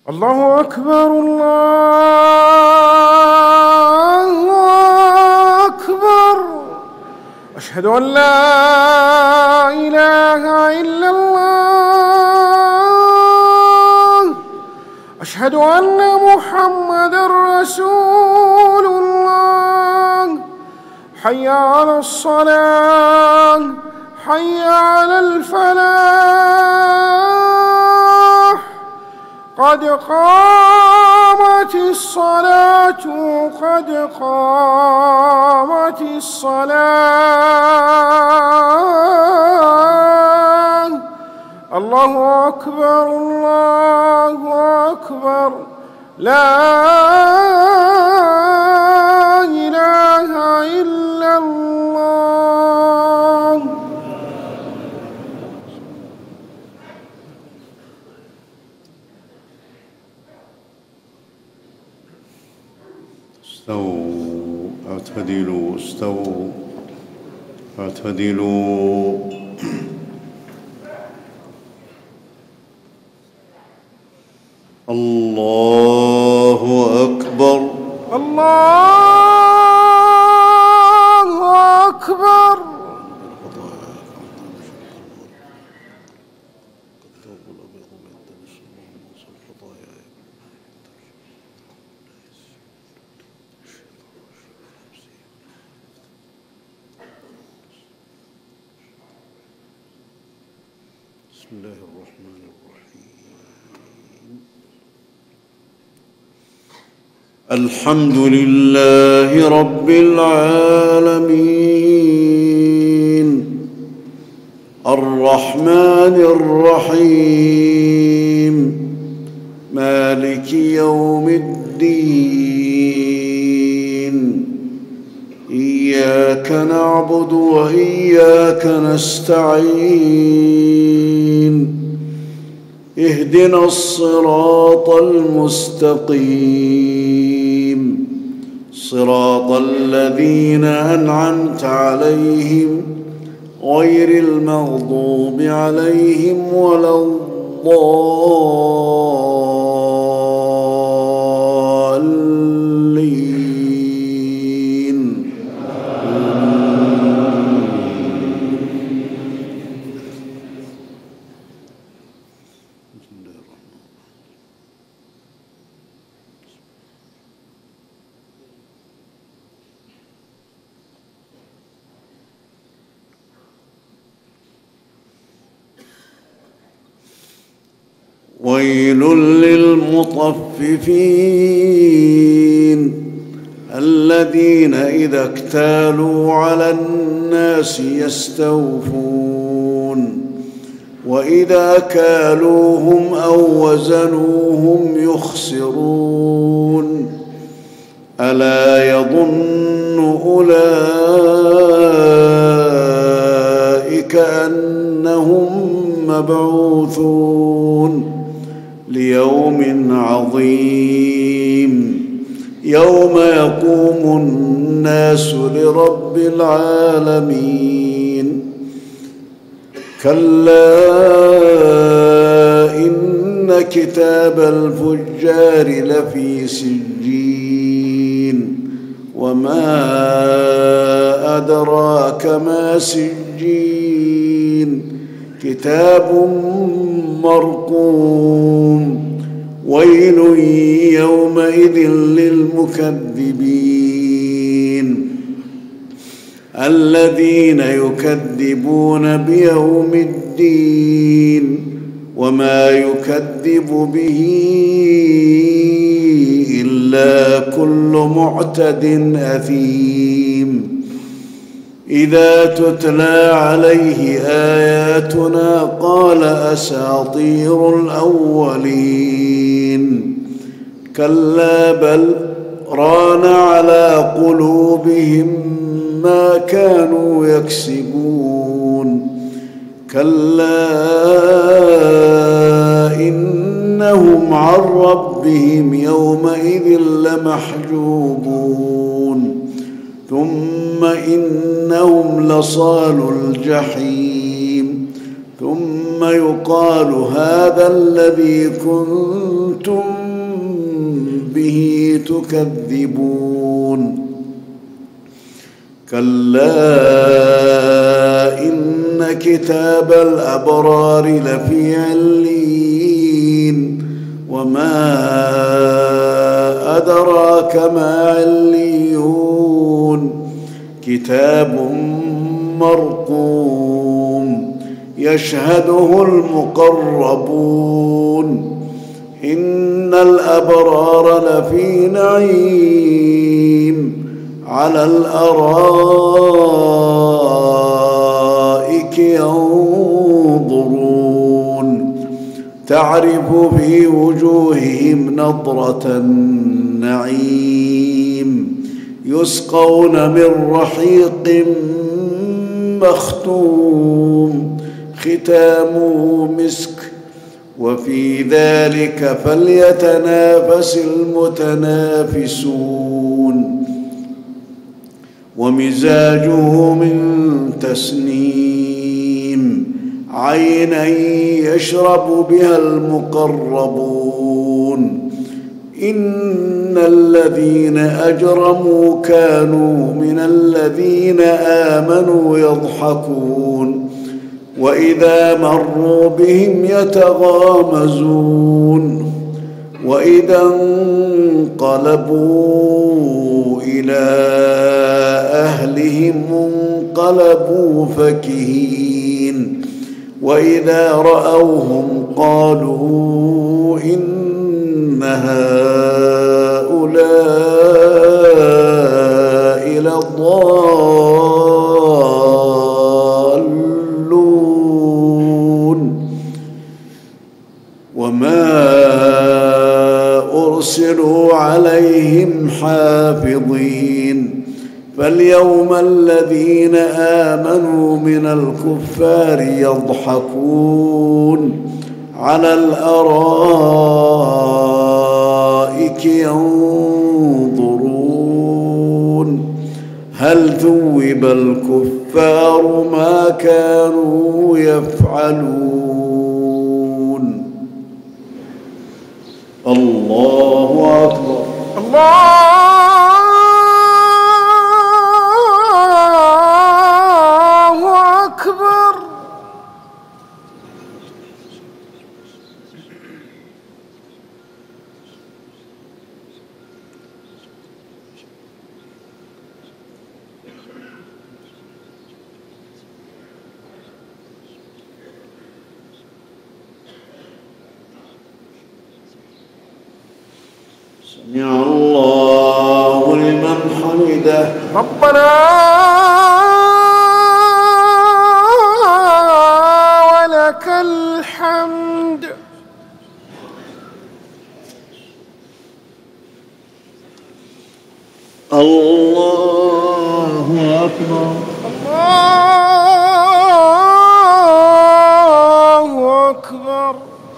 الله أكبر الله أكبر. أشهد أن لا إله إلا الله. أشهد أن محمدًا رسول الله. حي على الصلاة، حي على الفلاح، قد قامت الصلاة، قد قامت الصلاة. الله أكبر الله أكبر. لا إله إلا الله. استووا اعتدلوا، استووا اعتدلوا. الله أكبر الله أكبر. بسم الله الرحمن الرحيم. الحمد لله رب العالمين، الرحمن الرحيم، مالك يوم الدين. إياك نعبد وإياك نستعين. اهدنا الصراط المستقيم، صراط الذين أنعمت عليهم غير المغضوب عليهم ولا الضالين. ويل للمطففين الذين إذا اكتالوا على الناس يستوفون وإذا كالوهم أو وزنوهم يخسرون. ألا يظن أولئك أنهم مبعوثون ليوم عظيم، يوم يقوم الناس لرب العالمين. كلا إن كتاب الفجار لفي سجين، وما أدراك ما سجين، كتاب مرقوم. ويل يومئذ للمكذبين الذين يكذبون بيوم الدين، وما يكذب به إلا كل معتد أثيم. إذا تتلى عليه آياتنا قال أساطير الأولين. كلا بل ران على قلوبهم ما كانوا يكسبون. كلا إنهم عن ربهم يومئذ لمحجوبون. ثم إنهم لصالو الجحيم. ثم يقال هذا الذي كنتم به تكذبون كلا إن كتاب الأبرار لفي عليين وما أدراك ما عليون كتاب مرقوم يشهده المقربون إن الأبرار لفي نعيم على الأرائك ينظرون تعرف في وجوههم نضرة النعيم يسقون من رحيق مختوم ختامه مسك وفي ذلك فليتنافس المتنافسون ومزاجه من تسنيم عينا يشرب بها المقربون إن الذين أجرموا كانوا من الذين آمنوا يضحكون وإذا مروا بهم يتغامزون وإذا انقلبوا إلى أهلهم انقلبوا فكهين وإذا رأوهم قالوا إن هؤلاء لضالون وما أرسلوا عليهم حافظين فاليوم الذين آمنوا من الكفار يضحكون على الأرائك ينظرون هل ثوب الكفار ما كانوا يفعلون الله أكبر الله أكبر سمع الله لمن حمده ربنا ولك الحمد الله أكبر الله أكبر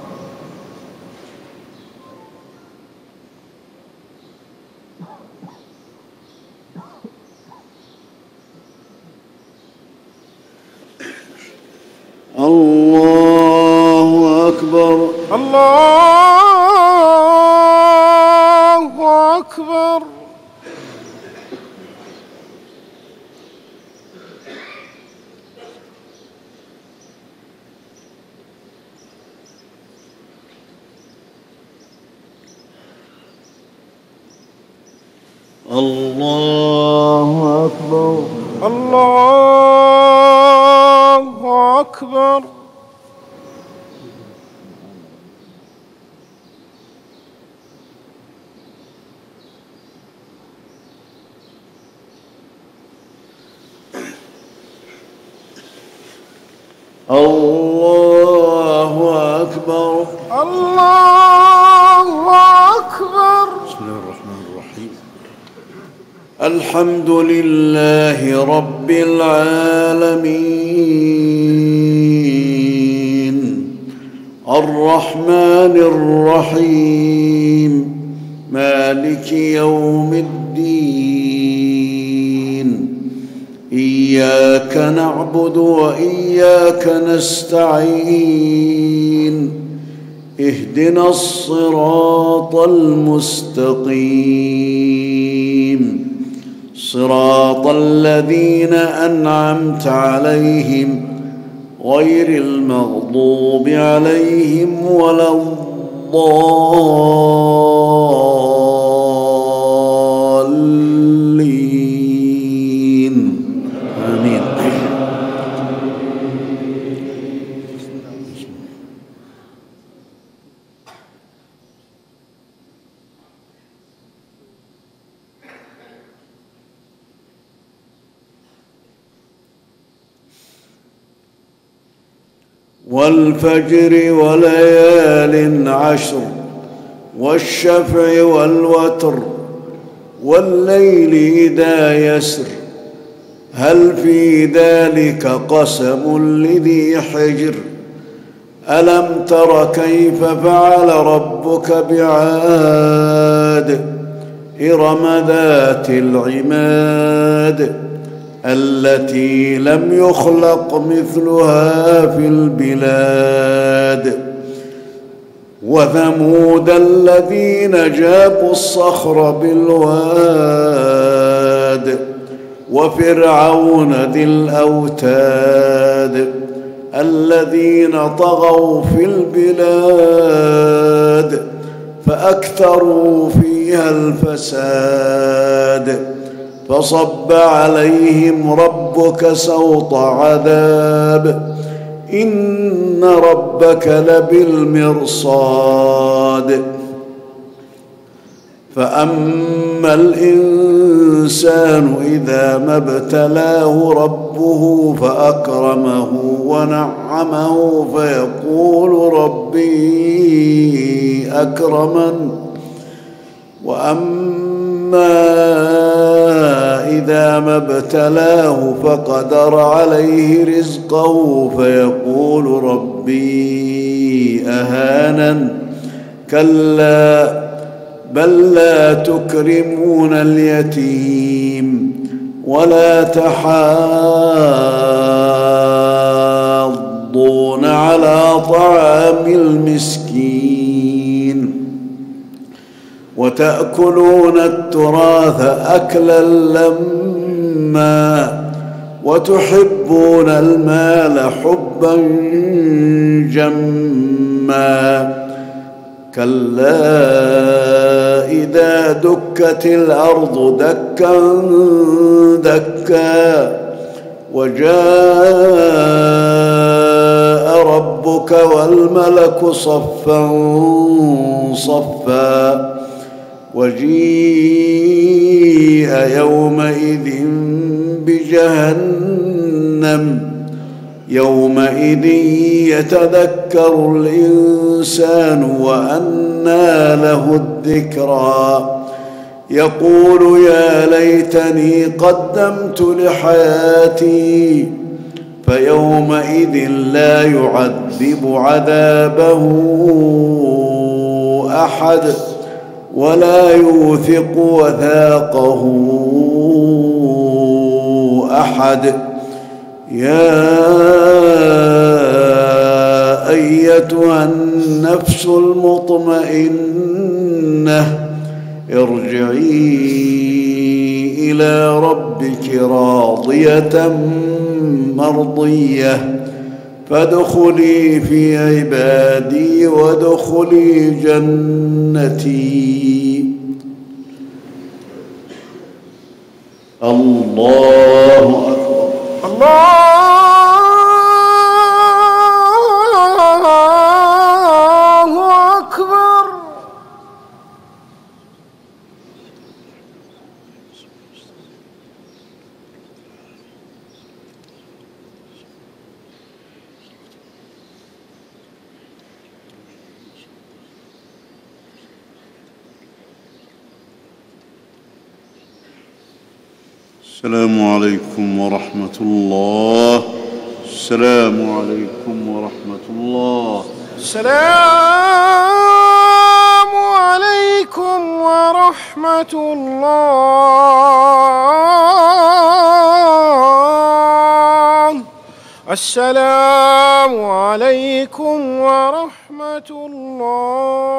الله أكبر الله أكبر الله أكبر الله أكبر الله أكبر الله أكبر بسم الله الرحمن الرحيم الحمد لله رب العالمين الرحمن الرحيم مالك يوم الدين إياك نعبد وإياك نستعين اهدنا الصراط المستقيم صراط الذين أنعمت عليهم غير المغضوب عليهم ولا الضالين آمين. والفجر وليال عشر والشفع والوتر والليل إذا يسر هل في ذلك قسم لذي حجر ألم تر كيف فعل ربك بعاد إرم ذات العماد التي لم يخلق مثلها في البلاد وثمود الذين جابوا الصخر بالواد وفرعون ذي الأوتاد الذين طغوا في البلاد فأكثروا فيها الفساد فصب عليهم ربك سوط عذاب إن ربك لبالمرصاد فأما الإنسان إذا ما ابتلاه ربه فأكرمه ونعمه فيقول ربي أكرمن وأما إذا ما ابتلاه فقدر عليه رزقه فيقول ربي أهانن كلا بل لا تكرمون اليتيم ولا تحاضون على طعام المسكين وتأكلون التراث أكلا لما وتحبون المال حبا جما كلا إذا دكت الأرض دكا دكا وجاء ربك والملك صفا صفا وجيء يومئذ بجهنم يومئذ يتذكر الإنسان وأنى له الذكرى يقول يا ليتني قدمت لحياتي فيومئذ لا يعذب عذابه أحد ولا يوثق وثاقه أحد يا أيتها النفس المطمئنة ارجعي إلى ربك راضية مرضية فادخلي في عبادي وادخلي جنتي. الله أكبر. الله أكبر. السلام عليكم ورحمة الله. السلام عليكم ورحمة الله. السلام عليكم ورحمة الله. السلام عليكم ورحمة الله. الله.